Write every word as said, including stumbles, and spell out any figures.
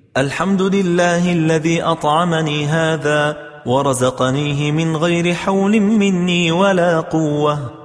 الحمد لله الذي أطعمني هذا ورزقنيه من غير حول مني ولا قوة.